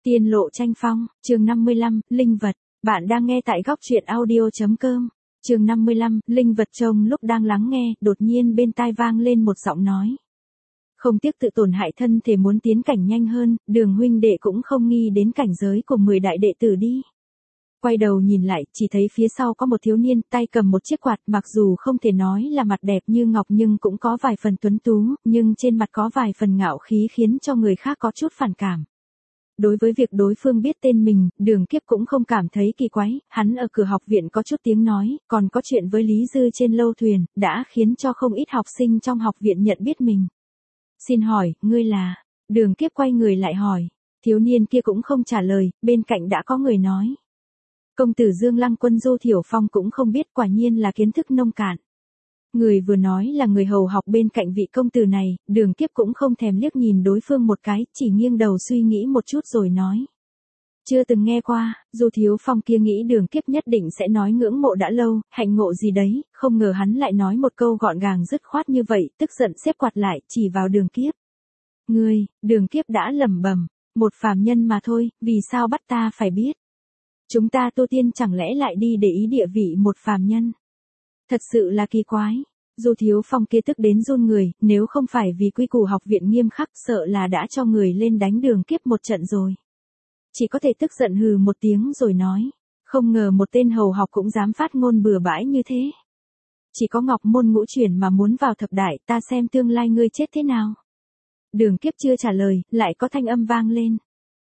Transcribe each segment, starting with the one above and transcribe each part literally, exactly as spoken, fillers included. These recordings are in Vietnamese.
Tiên lộ tranh phong, chương năm mươi lăm, linh vật. Bạn đang nghe tại góc truyện audio chấm com. Chương năm mươi lăm, linh vật. Trông lúc đang lắng nghe, đột nhiên bên tai vang lên một giọng nói. Không tiếc tự tổn hại thân thể muốn tiến cảnh nhanh hơn, Đường huynh đệ cũng không nghi đến cảnh giới của mười đại đệ tử đi. Quay đầu nhìn lại, chỉ thấy phía sau có một thiếu niên, tay cầm một chiếc quạt, mặc dù không thể nói là mặt đẹp như ngọc nhưng cũng có vài phần tuấn tú, nhưng trên mặt có vài phần ngạo khí khiến cho người khác có chút phản cảm. Đối với việc đối phương biết tên mình, Đường Kiếp cũng không cảm thấy kỳ quái, hắn ở cửa học viện có chút tiếng nói, còn có chuyện với Lý Dư trên lâu thuyền, đã khiến cho không ít học sinh trong học viện nhận biết mình. Xin hỏi, ngươi là? Đường Kiếp quay người lại hỏi. Thiếu niên kia cũng không trả lời, bên cạnh đã có người nói. Công tử Dương Lăng Quân Du Thiểu Phong cũng không biết, quả nhiên là kiến thức nông cạn. Người vừa nói là người hầu học bên cạnh vị công tử này, Đường Kiếp cũng không thèm liếc nhìn đối phương một cái, chỉ nghiêng đầu suy nghĩ một chút rồi nói. Chưa từng nghe qua, Du Thiếu Phong kia nghĩ Đường Kiếp nhất định sẽ nói ngưỡng mộ đã lâu, hạnh ngộ gì đấy, không ngờ hắn lại nói một câu gọn gàng dứt khoát như vậy, tức giận xếp quạt lại, chỉ vào Đường Kiếp. Ngươi, Đường Kiếp đã lẩm bẩm, một phàm nhân mà thôi, vì sao bắt ta phải biết? Chúng ta tu tiên chẳng lẽ lại đi để ý địa vị một phàm nhân? Thật sự là kỳ quái. Du Thiếu Phong kia tức đến run người, nếu không phải vì quy củ học viện nghiêm khắc sợ là đã cho người lên đánh Đường Kiếp một trận rồi. Chỉ có thể tức giận hừ một tiếng rồi nói, không ngờ một tên hầu học cũng dám phát ngôn bừa bãi như thế. Chỉ có Ngọc Môn ngũ chuyển mà muốn vào thập đại, ta xem tương lai ngươi chết thế nào. Đường Kiếp chưa trả lời, lại có thanh âm vang lên.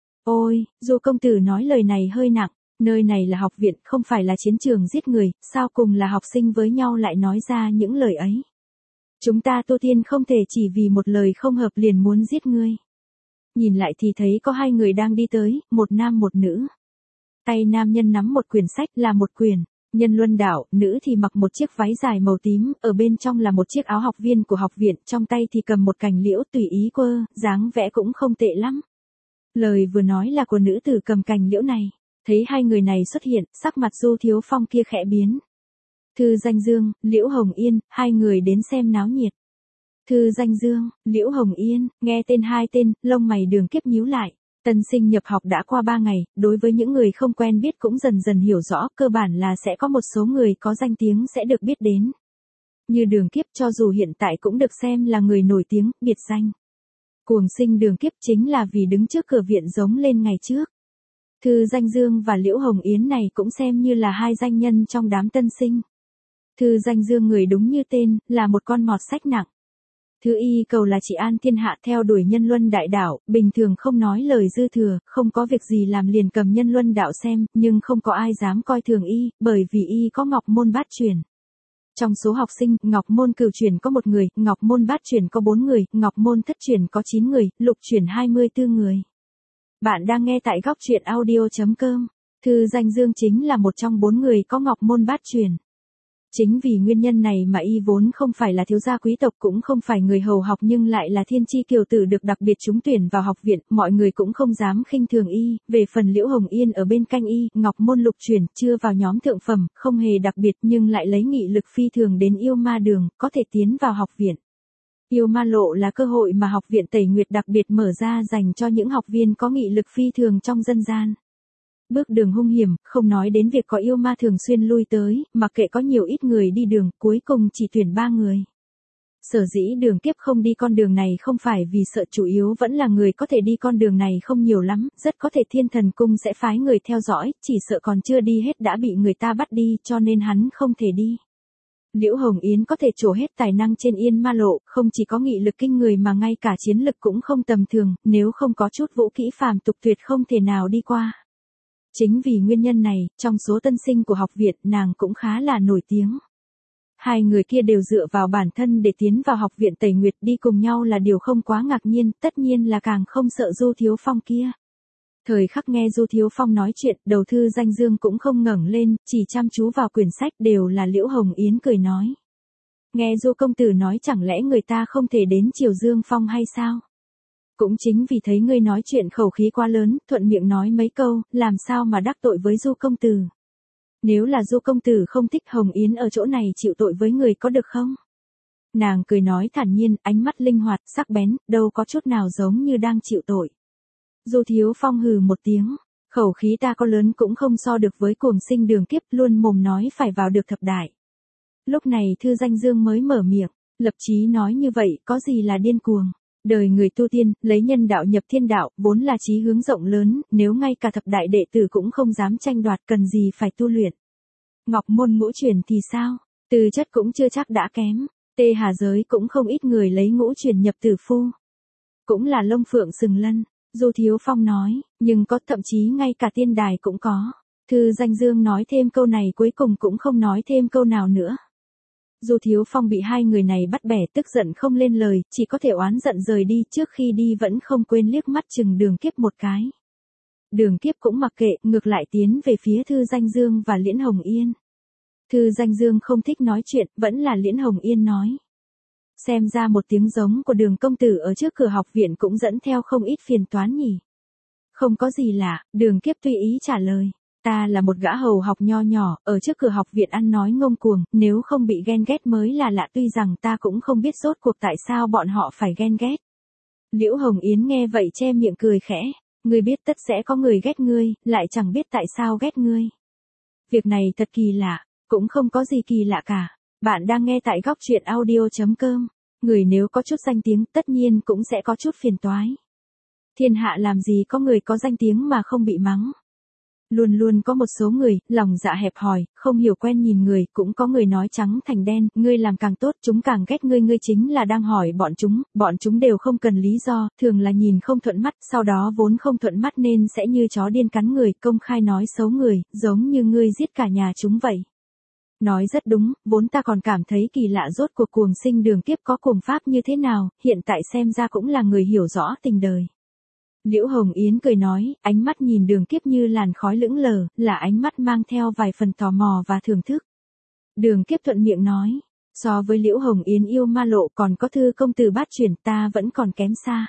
Ôi, Du công tử nói lời này hơi nặng. Nơi này là học viện, không phải là chiến trường giết người, sao cùng là học sinh với nhau lại nói ra những lời ấy. Chúng ta tu tiên không thể chỉ vì một lời không hợp liền muốn giết ngươi. Nhìn lại thì thấy có hai người đang đi tới, một nam một nữ. Tay nam nhân nắm một quyển sách là một quyển, Nhân Luân Đạo, nữ thì mặc một chiếc váy dài màu tím, ở bên trong là một chiếc áo học viên của học viện, trong tay thì cầm một cành liễu tùy ý quơ, dáng vẽ cũng không tệ lắm. Lời vừa nói là của nữ tử cầm cành liễu này. Thấy hai người này xuất hiện, sắc mặt Du Thiếu Phong kia khẽ biến. Thư Danh Dương, Liễu Hồng Yên, hai người đến xem náo nhiệt. Thư Danh Dương, Liễu Hồng Yên, nghe tên hai tên, lông mày Đường Kiếp nhíu lại. Tân sinh nhập học đã qua ba ngày, đối với những người không quen biết cũng dần dần hiểu rõ, cơ bản là sẽ có một số người có danh tiếng sẽ được biết đến. Như Đường Kiếp cho dù hiện tại cũng được xem là người nổi tiếng, biệt danh. Cuồng sinh Đường Kiếp chính là vì đứng trước cửa viện giống lên ngày trước. Thư Danh Dương và Liễu Hồng Yến này cũng xem như là hai danh nhân trong đám tân sinh. Thư Danh Dương người đúng như tên, là một con mọt sách nặng. Thư y cầu là chỉ an thiên hạ theo đuổi Nhân Luân Đại Đạo, bình thường không nói lời dư thừa, không có việc gì làm liền cầm Nhân Luân Đạo xem, nhưng không có ai dám coi thường y, bởi vì y có Ngọc Môn bát truyền. Trong số học sinh, Ngọc Môn cửu truyền có một người, Ngọc Môn bát truyền có bốn người, Ngọc Môn thất truyền có chín người, lục truyền hai mươi tư người. Bạn đang nghe tại góc truyện audio chấm com. Thư Danh Dương chính là một trong bốn người có Ngọc Môn bát truyền. Chính vì nguyên nhân này mà y vốn không phải là thiếu gia quý tộc cũng không phải người hầu học nhưng lại là thiên chi kiều tử được đặc biệt trúng tuyển vào học viện, mọi người cũng không dám khinh thường y. Về phần Liễu Hồng Yên ở bên cạnh y, Ngọc Môn lục truyền, chưa vào nhóm thượng phẩm, không hề đặc biệt nhưng lại lấy nghị lực phi thường đến yêu ma đường, có thể tiến vào học viện. Yêu ma lộ là cơ hội mà học viện Tẩy Nguyệt đặc biệt mở ra dành cho những học viên có nghị lực phi thường trong dân gian. Bước đường hung hiểm, không nói đến việc có yêu ma thường xuyên lui tới, mặc kệ có nhiều ít người đi đường, cuối cùng chỉ tuyển ba người. Sở dĩ Đường Kiếp không đi con đường này không phải vì sợ, chủ yếu vẫn là người có thể đi con đường này không nhiều lắm, rất có thể Thiên Thần Cung sẽ phái người theo dõi, chỉ sợ còn chưa đi hết đã bị người ta bắt đi cho nên hắn không thể đi. Liễu Hồng Yến có thể trổ hết tài năng trên Yên Ma Lộ, không chỉ có nghị lực kinh người mà ngay cả chiến lực cũng không tầm thường, nếu không có chút vũ kỹ phàm tục tuyệt không thể nào đi qua. Chính vì nguyên nhân này, trong số tân sinh của học viện nàng cũng khá là nổi tiếng. Hai người kia đều dựa vào bản thân để tiến vào học viện Tẩy Nguyệt, đi cùng nhau là điều không quá ngạc nhiên, tất nhiên là càng không sợ Du Thiếu Phong kia. Thời khắc nghe Du Thiếu Phong nói chuyện, đầu Thư Danh Dương cũng không ngẩng lên, chỉ chăm chú vào quyển sách, đều là Liễu Hồng Yến cười nói. Nghe Du công tử nói chẳng lẽ người ta không thể đến Triều Dương Phong hay sao? Cũng chính vì thấy ngươi nói chuyện khẩu khí quá lớn, thuận miệng nói mấy câu, làm sao mà đắc tội với Du công tử. Nếu là Du công tử không thích Hồng Yến ở chỗ này chịu tội với người có được không? Nàng cười nói thản nhiên, ánh mắt linh hoạt, sắc bén, đâu có chút nào giống như đang chịu tội. Du Thiếu Phong hừ một tiếng, khẩu khí ta có lớn cũng không so được với cuồng sinh Đường Kiếp, luôn mồm nói phải vào được thập đại. Lúc này Thư Danh Dương mới mở miệng, lập chí nói như vậy có gì là điên cuồng. Đời người tu tiên, lấy nhân đạo nhập thiên đạo, vốn là chí hướng rộng lớn, nếu ngay cả thập đại đệ tử cũng không dám tranh đoạt cần gì phải tu luyện. Ngọc môn ngũ truyền thì sao? Tư chất cũng chưa chắc đã kém, Tê Hà giới cũng không ít người lấy ngũ truyền nhập tử phu. Cũng là lông phượng sừng lân, Du Thiếu Phong nói, nhưng có thậm chí ngay cả tiên đài cũng có. Thư Danh Dương nói thêm câu này cuối cùng cũng không nói thêm câu nào nữa. Du Thiếu Phong bị hai người này bắt bẻ tức giận không lên lời, chỉ có thể oán giận rời đi, trước khi đi vẫn không quên liếc mắt chừng Đường Kiếp một cái. Đường Kiếp cũng mặc kệ, ngược lại tiến về phía Thư Danh Dương và Liễn Hồng Yên. Thư Danh Dương không thích nói chuyện, vẫn là Liễn Hồng Yên nói. Xem ra một tiếng giống của Đường công tử ở trước cửa học viện cũng dẫn theo không ít phiền toán nhỉ. Không có gì lạ, Đường Kiếp tùy ý trả lời. Ta là một gã hầu học nho nhỏ, ở trước cửa học viện ăn nói ngông cuồng, nếu không bị ghen ghét mới là lạ, tuy rằng ta cũng không biết rốt cuộc tại sao bọn họ phải ghen ghét. Liễu Hồng Yến nghe vậy che miệng cười khẽ, ngươi biết tất sẽ có người ghét ngươi, lại chẳng biết tại sao ghét ngươi. Việc này thật kỳ lạ, cũng không có gì kỳ lạ cả. Bạn đang nghe tại góc truyện audio chấm com, người nếu có chút danh tiếng tất nhiên cũng sẽ có chút phiền toái. Thiên hạ làm gì có người có danh tiếng mà không bị mắng. Luôn luôn có một số người, lòng dạ hẹp hòi, không hiểu quen nhìn người, cũng có người nói trắng thành đen, ngươi làm càng tốt, chúng càng ghét ngươi, ngươi chính là đang hỏi bọn chúng, bọn chúng đều không cần lý do, thường là nhìn không thuận mắt, sau đó vốn không thuận mắt nên sẽ như chó điên cắn người, công khai nói xấu người, giống như ngươi giết cả nhà chúng vậy. Nói rất đúng, vốn ta còn cảm thấy kỳ lạ rốt cuộc cuồng sinh Đường Kiếp có cuồng pháp như thế nào, hiện tại xem ra cũng là người hiểu rõ tình đời. Liễu Hồng Yến cười nói, ánh mắt nhìn Đường Kiếp như làn khói lững lờ, là ánh mắt mang theo vài phần tò mò và thưởng thức. Đường Kiếp thuận miệng nói, so với Liễu Hồng Yến yêu ma lộ còn có Thư công tử bát chuyển ta vẫn còn kém xa.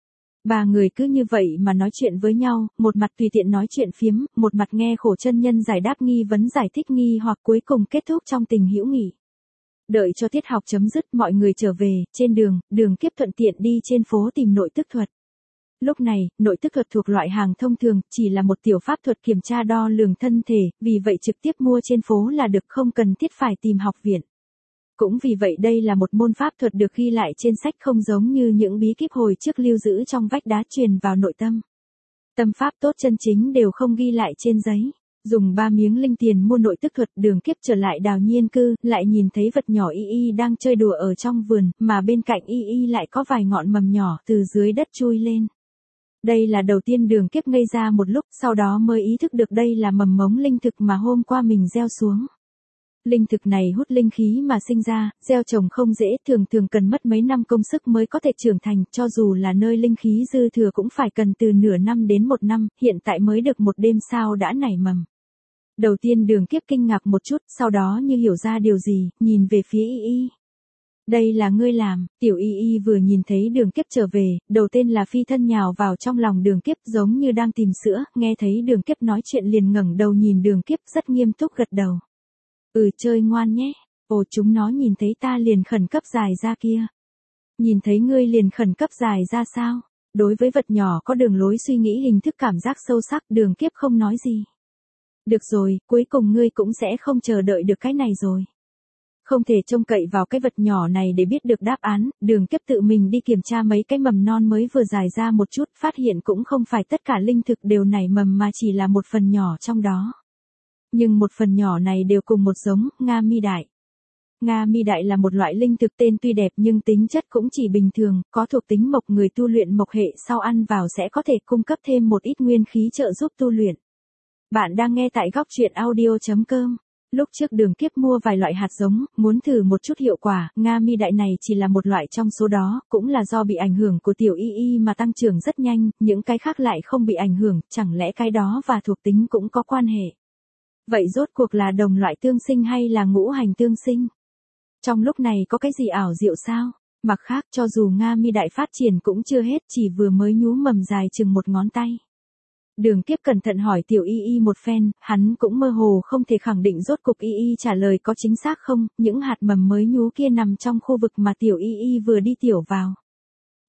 Ba người cứ như vậy mà nói chuyện với nhau, một mặt tùy tiện nói chuyện phiếm, một mặt nghe khổ chân nhân giải đáp nghi vấn giải thích nghi hoặc cuối cùng kết thúc trong tình hữu nghị. Đợi cho tiết học chấm dứt mọi người trở về, trên đường, Đường Kiếp thuận tiện đi trên phố tìm nội tức thuật. Lúc này, nội tức thuật thuộc loại hàng thông thường, chỉ là một tiểu pháp thuật kiểm tra đo lường thân thể, vì vậy trực tiếp mua trên phố là được, không cần thiết phải tìm học viện. Cũng vì vậy đây là một môn pháp thuật được ghi lại trên sách, không giống như những bí kíp hồi trước lưu giữ trong vách đá truyền vào nội tâm. Tâm pháp tốt chân chính đều không ghi lại trên giấy. Dùng ba miếng linh tiền mua nội tức thuật, Đường Kiếp trở lại Đào Nhiên cư, lại nhìn thấy vật nhỏ Y Y đang chơi đùa ở trong vườn, mà bên cạnh Y Y lại có vài ngọn mầm nhỏ từ dưới đất chui lên. Đây là đầu tiên Đường Kiếp ngây ra một lúc, sau đó mới ý thức được đây là mầm mống linh thực mà hôm qua mình gieo xuống. Linh thực này hút linh khí mà sinh ra, gieo trồng không dễ, thường thường cần mất mấy năm công sức mới có thể trưởng thành, cho dù là nơi linh khí dư thừa cũng phải cần từ nửa năm đến một năm, hiện tại mới được một đêm sao đã nảy mầm. Đầu tiên Đường Kiếp kinh ngạc một chút, sau đó như hiểu ra điều gì, nhìn về phía Y Y. Đây là ngươi làm, tiểu Y Y vừa nhìn thấy Đường Kiếp trở về, đầu tên là phi thân nhào vào trong lòng Đường Kiếp giống như đang tìm sữa, nghe thấy Đường Kiếp nói chuyện liền ngẩng đầu nhìn Đường Kiếp rất nghiêm túc gật đầu. Ừ, chơi ngoan nhé, ồ chúng nó nhìn thấy ta liền khẩn cấp dài ra kia. Nhìn thấy ngươi liền khẩn cấp dài ra sao? Đối với vật nhỏ có đường lối suy nghĩ hình thức cảm giác sâu sắc, Đường Kiếp không nói gì. Được rồi, cuối cùng ngươi cũng sẽ không chờ đợi được cái này rồi. Không thể trông cậy vào cái vật nhỏ này để biết được đáp án, Đường Kiếp tự mình đi kiểm tra mấy cái mầm non mới vừa dài ra một chút, phát hiện cũng không phải tất cả linh thực đều nảy mầm mà chỉ là một phần nhỏ trong đó. Nhưng một phần nhỏ này đều cùng một giống, Nga mi đại. Nga mi đại là một loại linh thực tên tuy đẹp nhưng tính chất cũng chỉ bình thường, có thuộc tính mộc, người tu luyện mộc hệ sau ăn vào sẽ có thể cung cấp thêm một ít nguyên khí trợ giúp tu luyện. Bạn đang nghe tại góc truyện audio chấm com. Lúc trước Đường Kiếp mua vài loại hạt giống, muốn thử một chút hiệu quả, Nga mi đại này chỉ là một loại trong số đó, cũng là do bị ảnh hưởng của tiểu Y Y mà tăng trưởng rất nhanh, những cái khác lại không bị ảnh hưởng, chẳng lẽ cái đó và thuộc tính cũng có quan hệ. Vậy rốt cuộc là đồng loại tương sinh hay là ngũ hành tương sinh? Trong lúc này có cái gì ảo diệu sao? Mặt khác cho dù Nga mi đại phát triển cũng chưa hết, chỉ vừa mới nhú mầm dài chừng một ngón tay. Đường Kiếp cẩn thận hỏi tiểu Y Y một phen, hắn cũng mơ hồ không thể khẳng định rốt cục Y Y trả lời có chính xác không, những hạt mầm mới nhú kia nằm trong khu vực mà tiểu Y Y vừa đi tiểu vào.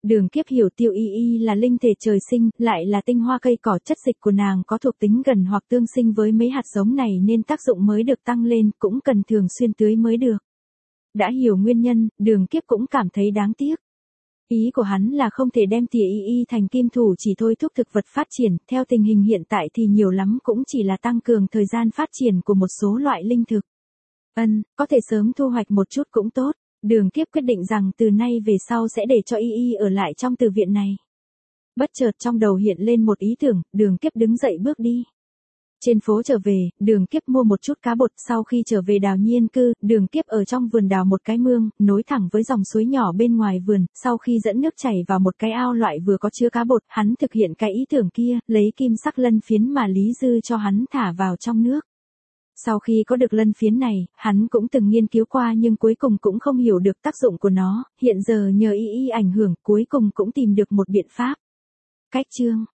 Đường Kiếp hiểu Tiêu Y Y là linh thể trời sinh, lại là tinh hoa cây cỏ, chất dịch của nàng có thuộc tính gần hoặc tương sinh với mấy hạt giống này nên tác dụng mới được tăng lên, cũng cần thường xuyên tưới mới được. Đã hiểu nguyên nhân, Đường Kiếp cũng cảm thấy đáng tiếc. Ý của hắn là không thể đem Tìa Y Y thành kim thủ chỉ thôi thúc thực vật phát triển, theo tình hình hiện tại thì nhiều lắm cũng chỉ là tăng cường thời gian phát triển của một số loại linh thực. Ân, có thể sớm thu hoạch một chút cũng tốt. Đường Kiếp quyết định rằng từ nay về sau sẽ để cho Y Y ở lại trong từ viện này. Bất chợt trong đầu hiện lên một ý tưởng, Đường Kiếp đứng dậy bước đi. Trên phố trở về, Đường Kiếp mua một chút cá bột, sau khi trở về Đào Nhiên cư, Đường Kiếp ở trong vườn đào một cái mương, nối thẳng với dòng suối nhỏ bên ngoài vườn, sau khi dẫn nước chảy vào một cái ao loại vừa có chứa cá bột, hắn thực hiện cái ý tưởng kia, lấy kim sắc lân phiến mà Lý Dư cho hắn thả vào trong nước. Sau khi có được lân phiến này, hắn cũng từng nghiên cứu qua nhưng cuối cùng cũng không hiểu được tác dụng của nó, hiện giờ nhờ Y Y ảnh hưởng cuối cùng cũng tìm được một biện pháp. Cách chương